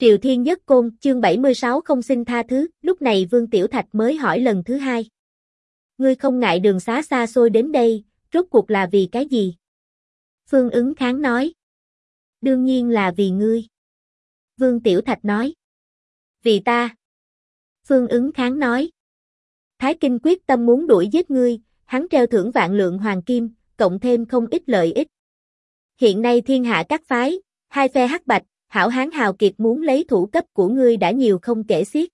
Triều Thiên Nhất Côn, chương 76 không xin tha thứ, lúc này Vương Tiểu Thạch mới hỏi lần thứ hai. Ngươi không ngại đường xá xa xôi đến đây, rốt cuộc là vì cái gì? Phương Ứng Kháng nói. Đương nhiên là vì ngươi. Vương Tiểu Thạch nói. Vì ta. Phương Ứng Kháng nói. Thái Kinh quyết tâm muốn đuổi giết ngươi, hắn treo thưởng vạn lượng hoàng kim, cộng thêm không ít lợi ích. Hiện nay thiên hạ các phái, hai phe hắc bạch, hảo hán hào kiệt muốn lấy thủ cấp của ngươi đã nhiều không kể xiết.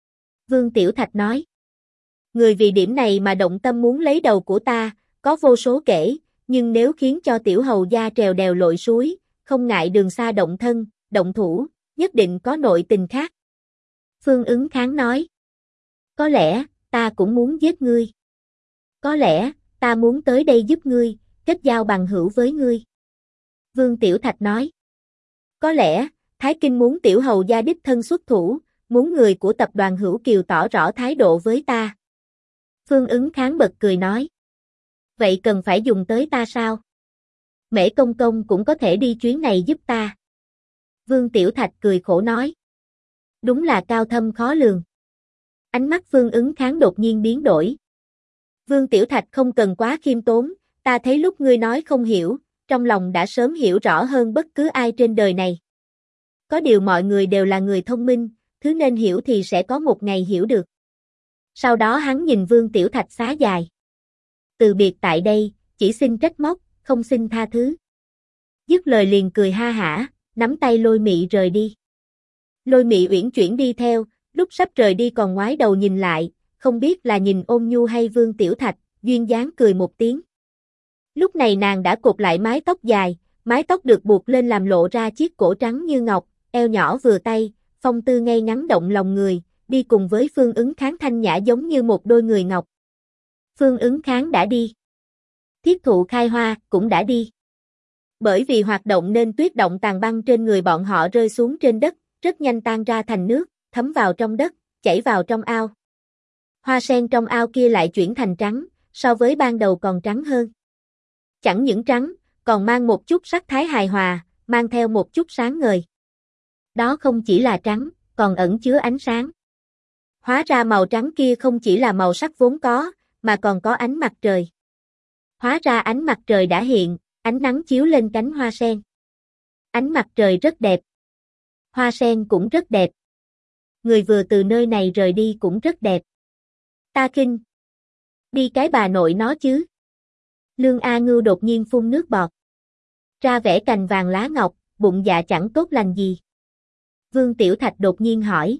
Vương Tiểu Thạch nói. Người vì điểm này mà động tâm muốn lấy đầu của ta, có vô số kể, nhưng nếu khiến cho tiểu hầu gia trèo đèo lội suối, không ngại đường xa động thân, động thủ, nhất định có nội tình khác. Phương Ứng Kháng nói. Có lẽ, ta cũng muốn giết ngươi. Có lẽ, ta muốn tới đây giúp ngươi, kết giao bằng hữu với ngươi. Vương Tiểu Thạch nói. Có lẽ, Thái Kinh muốn tiểu hầu gia đích thân xuất thủ, muốn người của tập đoàn Hữu Kiều tỏ rõ thái độ với ta. Phương Ứng Kháng bật cười nói. Vậy cần phải dùng tới ta sao? Mễ Công Công cũng có thể đi chuyến này giúp ta. Vương Tiểu Thạch cười khổ nói. Đúng là cao thâm khó lường. Ánh mắt Phương Ứng Kháng đột nhiên biến đổi. Vương Tiểu Thạch không cần quá khiêm tốn, ta thấy lúc ngươi nói không hiểu, trong lòng đã sớm hiểu rõ hơn bất cứ ai trên đời này. Có điều mọi người đều là người thông minh, thứ nên hiểu thì sẽ có một ngày hiểu được. Sau đó hắn nhìn Vương Tiểu Thạch xá dài. Từ biệt tại đây, chỉ xin trách móc, không xin tha thứ. Dứt lời liền cười ha hả, nắm tay Lôi Mị rời đi. Lôi Mị uyển chuyển đi theo, lúc sắp rời đi còn ngoái đầu nhìn lại, không biết là nhìn Ôn Nhu hay Vương Tiểu Thạch, duyên dáng cười một tiếng. Lúc này nàng đã cột lại mái tóc dài, mái tóc được buộc lên làm lộ ra chiếc cổ trắng như ngọc, eo nhỏ vừa tay, phong tư ngay ngắn động lòng người, đi cùng với Phương Ứng Kháng thanh nhã giống như một đôi người ngọc. Phương Ứng Kháng đã đi. Thiết Thụ Khai Hoa cũng đã đi. Bởi vì hoạt động nên tuyết động tàn băng trên người bọn họ rơi xuống trên đất, rất nhanh tan ra thành nước, thấm vào trong đất, chảy vào trong ao. Hoa sen trong ao kia lại chuyển thành trắng, so với ban đầu còn trắng hơn. Chẳng những trắng, còn mang một chút sắc thái hài hòa, mang theo một chút sáng ngời. Đó không chỉ là trắng, còn ẩn chứa ánh sáng. Hóa ra màu trắng kia không chỉ là màu sắc vốn có, mà còn có ánh mặt trời. Hóa ra ánh mặt trời đã hiện, ánh nắng chiếu lên cánh hoa sen. Ánh mặt trời rất đẹp. Hoa sen cũng rất đẹp. Người vừa từ nơi này rời đi cũng rất đẹp. Ta khinh. Đi cái bà nội nó chứ. Lương A Ngưu đột nhiên phun nước bọt. Ra vẻ cành vàng lá ngọc, bụng dạ chẳng tốt lành gì. Vương Tiểu Thạch đột nhiên hỏi.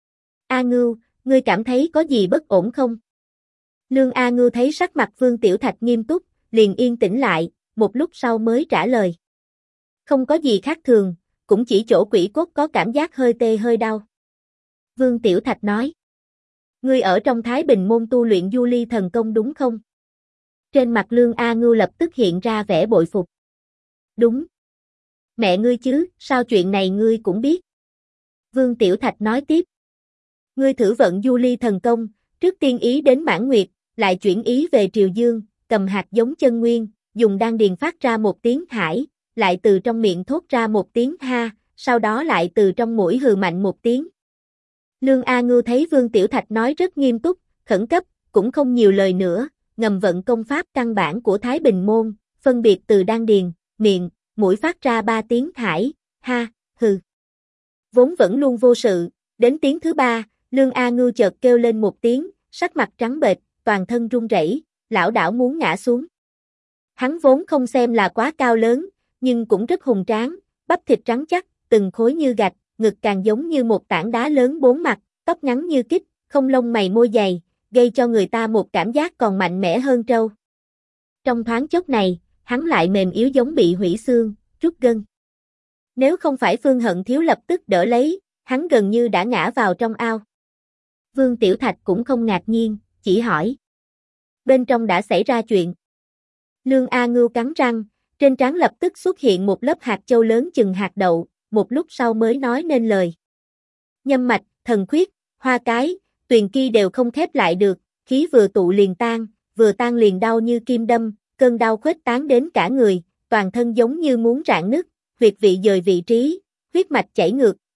A Ngưu, ngươi cảm thấy có gì bất ổn không? Lương A Ngưu thấy sắc mặt Vương Tiểu Thạch nghiêm túc, liền yên tĩnh lại, một lúc sau mới trả lời. Không có gì khác thường, cũng chỉ chỗ quỷ cốt có cảm giác hơi tê hơi đau. Vương Tiểu Thạch nói. Ngươi ở trong Thái Bình môn tu luyện du ly thần công đúng không? Trên mặt Lương A Ngưu lập tức hiện ra vẻ bội phục. Đúng. Mẹ ngươi chứ, sao chuyện này ngươi cũng biết? Vương Tiểu Thạch nói tiếp. Ngươi thử vận du ly thần công, trước tiên ý đến Mãn Nguyệt, lại chuyển ý về Triều Dương, cầm hạt giống chân nguyên, dùng đan điền phát ra một tiếng hải, lại từ trong miệng thốt ra một tiếng ha, sau đó lại từ trong mũi hừ mạnh một tiếng. Lương A Ngưu thấy Vương Tiểu Thạch nói rất nghiêm túc, khẩn cấp, cũng không nhiều lời nữa, ngầm vận công pháp căn bản của Thái Bình môn, phân biệt từ đan điền, miệng, mũi phát ra 3 tiếng hải, ha, hừ. Vốn vẫn luôn vô sự, đến tiếng thứ 3, Lương A Ngưu chợt kêu lên một tiếng, sắc mặt trắng bệch, toàn thân run rẩy, lảo đảo muốn ngã xuống. Hắn vốn không xem là quá cao lớn, nhưng cũng rất hùng tráng, bắp thịt trắng chắc, từng khối như gạch, ngực càng giống như một tảng đá lớn 4 mặt, tóc ngắn như kích, không lông mày môi dày, gây cho người ta một cảm giác còn mạnh mẽ hơn trâu. Trong thoáng chốc này, hắn lại mềm yếu giống bị hủy xương, rút gân. Nếu không phải Phương Hận Thiếu lập tức đỡ lấy, hắn gần như đã ngã vào trong ao. Vương Tiểu Thạch cũng không ngạc nhiên, chỉ hỏi. Bên trong đã xảy ra chuyện. Lương A Ngưu cắn răng, trên trán lập tức xuất hiện một lớp hạt châu lớn chừng hạt đậu, một lúc sau mới nói nên lời. Nhâm mạch, thần khuyết, hoa cái, tuyền ki đều không khép lại được, khí vừa tụ liền tan, vừa tan liền đau như kim đâm, cơn đau khuếch tán đến cả người, toàn thân giống như muốn rạn nứt, huyệt vị dời vị trí, huyết mạch chảy ngược,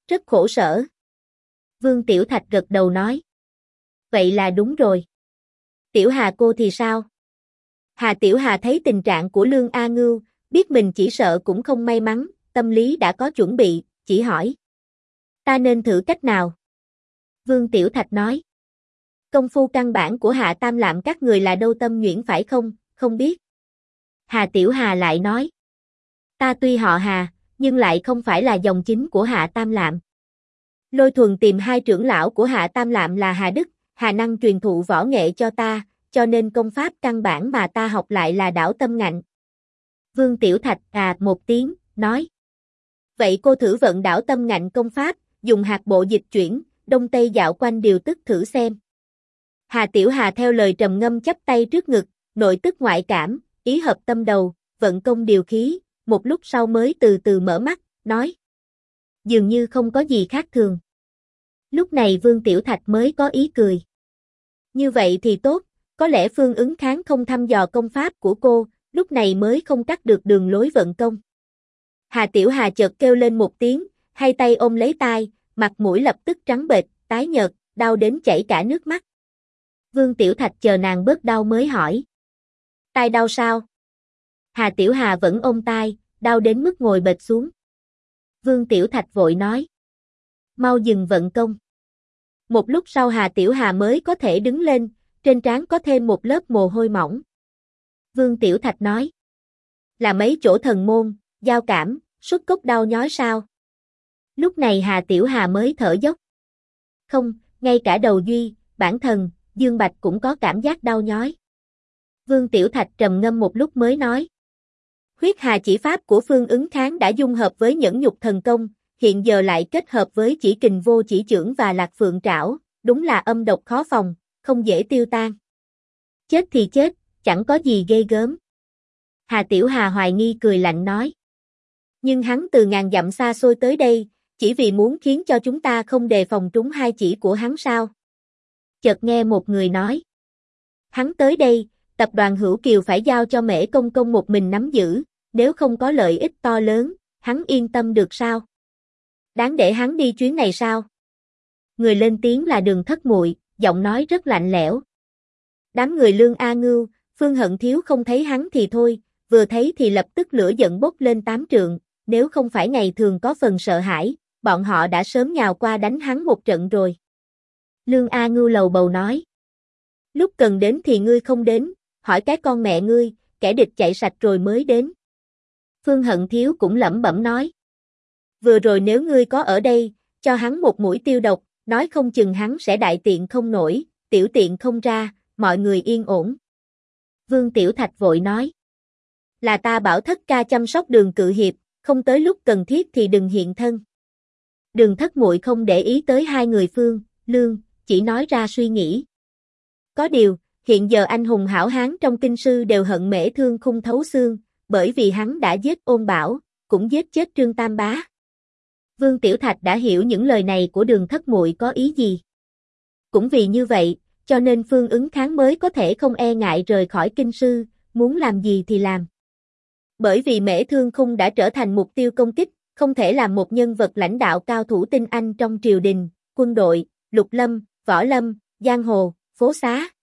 rất khổ sở. Vương Tiểu Thạch gật đầu nói. Vậy là đúng rồi. Tiểu Hà cô thì sao? Hà Tiểu Hà thấy tình trạng của Lương A Ngưu, biết mình chỉ sợ cũng không may mắn, tâm lý đã có chuẩn bị, chỉ hỏi. Ta nên thử cách nào? Vương Tiểu Thạch nói. Công phu căn bản của Hạ Tam Lạm các người là đâu tâm nhuyễn phải không, không biết. Hà Tiểu Hà lại nói. Ta tuy họ Hà, nhưng lại không phải là dòng chính của Hạ Tam Lạm. Lôi Thuần tìm hai trưởng lão của Hạ Tam Lạm là Hà Đức, Hà Năng truyền thụ võ nghệ cho ta, cho nên công pháp căn bản mà ta học lại là đảo tâm ngạnh. Vương Tiểu Thạch một tiếng, nói. Vậy cô thử vận đảo tâm ngạnh công pháp, dùng hạt bộ dịch chuyển, đông tây dạo quanh điều tức thử xem. Hà Tiểu Hà theo lời trầm ngâm chắp tay trước ngực, nội tức ngoại cảm, ý hợp tâm đầu, vận công điều khí, một lúc sau mới từ từ mở mắt, nói. Dường như không có gì khác thường. Lúc này Vương Tiểu Thạch mới có ý cười. Như vậy thì tốt, có lẽ Phương Ứng Kháng không thăm dò công pháp của cô, lúc này mới không cắt được đường lối vận công. Hà Tiểu Hà chợt kêu lên một tiếng, hai tay ôm lấy tai, mặt mũi lập tức trắng bệch, tái nhợt, đau đến chảy cả nước mắt. Vương Tiểu Thạch chờ nàng bớt đau mới hỏi. Tai đau sao? Hà Tiểu Hà vẫn ôm tai, đau đến mức ngồi bệt xuống. Vương Tiểu Thạch vội nói. Mau dừng vận công. Một lúc sau Hà Tiểu Hà mới có thể đứng lên, trên trán có thêm một lớp mồ hôi mỏng. Vương Tiểu Thạch nói. Là mấy chỗ thần môn, giao cảm, xuất cốc đau nhói sao? Lúc này Hà Tiểu Hà mới thở dốc. Không, ngay cả đầu Duy, bản thần, Dương Bạch cũng có cảm giác đau nhói. Vương Tiểu Thạch trầm ngâm một lúc mới nói. Huyết Hà chỉ pháp của Phương Ứng Kháng đã dung hợp với nhẫn nhục thần công, hiện giờ lại kết hợp với chỉ kình vô chỉ chưởng và lạc phượng trảo, đúng là âm độc khó phòng, không dễ tiêu tan. Chết thì chết, chẳng có gì ghê gớm. Hà Tiểu Hà hoài nghi cười lạnh nói. Nhưng hắn từ ngàn dặm xa xôi tới đây, chỉ vì muốn khiến cho chúng ta không đề phòng trúng hai chỉ của hắn sao? Chợt nghe một người nói. Hắn tới đây, tập đoàn Hữu Kiều phải giao cho Mễ Công Công một mình nắm giữ, nếu không có lợi ích to lớn, hắn yên tâm được sao? Đáng để hắn đi chuyến này sao? Người lên tiếng là Đường Thất Muội, giọng nói rất lạnh lẽo. Đám người Lương A Ngưu, Phương Hận Thiếu không thấy hắn thì thôi, vừa thấy thì lập tức lửa giận bốc lên 8 trượng, nếu không phải ngày thường có phần sợ hãi, bọn họ đã sớm nhào qua đánh hắn một trận rồi. Lương A Ngưu lầu bầu nói. Lúc cần đến thì ngươi không đến, hỏi cái con mẹ ngươi, kẻ địch chạy sạch rồi mới đến. Phương Hận Thiếu cũng lẩm bẩm nói. Vừa rồi nếu ngươi có ở đây, cho hắn một mũi tiêu độc, nói không chừng hắn sẽ đại tiện không nổi, tiểu tiện không ra, mọi người yên ổn. Vương Tiểu Thạch vội nói. Là ta bảo Thất ca chăm sóc Đường cự hiệp, không tới lúc cần thiết thì đừng hiện thân. Đường Thất Muội không để ý tới hai người Phương, Lương, chỉ nói ra suy nghĩ. Có điều, hiện giờ anh hùng hảo hán trong kinh sư đều hận Mễ Thương Khung thấu xương, bởi vì hắn đã giết Ôn Bảo, cũng giết chết Trương Tam Bá. Vương Tiểu Thạch đã hiểu những lời này của Đường Thất Muội có ý gì. Cũng vì như vậy, cho nên Phương Ứng Kháng mới có thể không e ngại rời khỏi kinh sư, muốn làm gì thì làm. Bởi vì Mễ Thương Khung đã trở thành mục tiêu công kích, không thể làm một nhân vật lãnh đạo cao thủ tinh anh trong triều đình, quân đội, lục lâm, võ lâm, giang hồ, phố xá.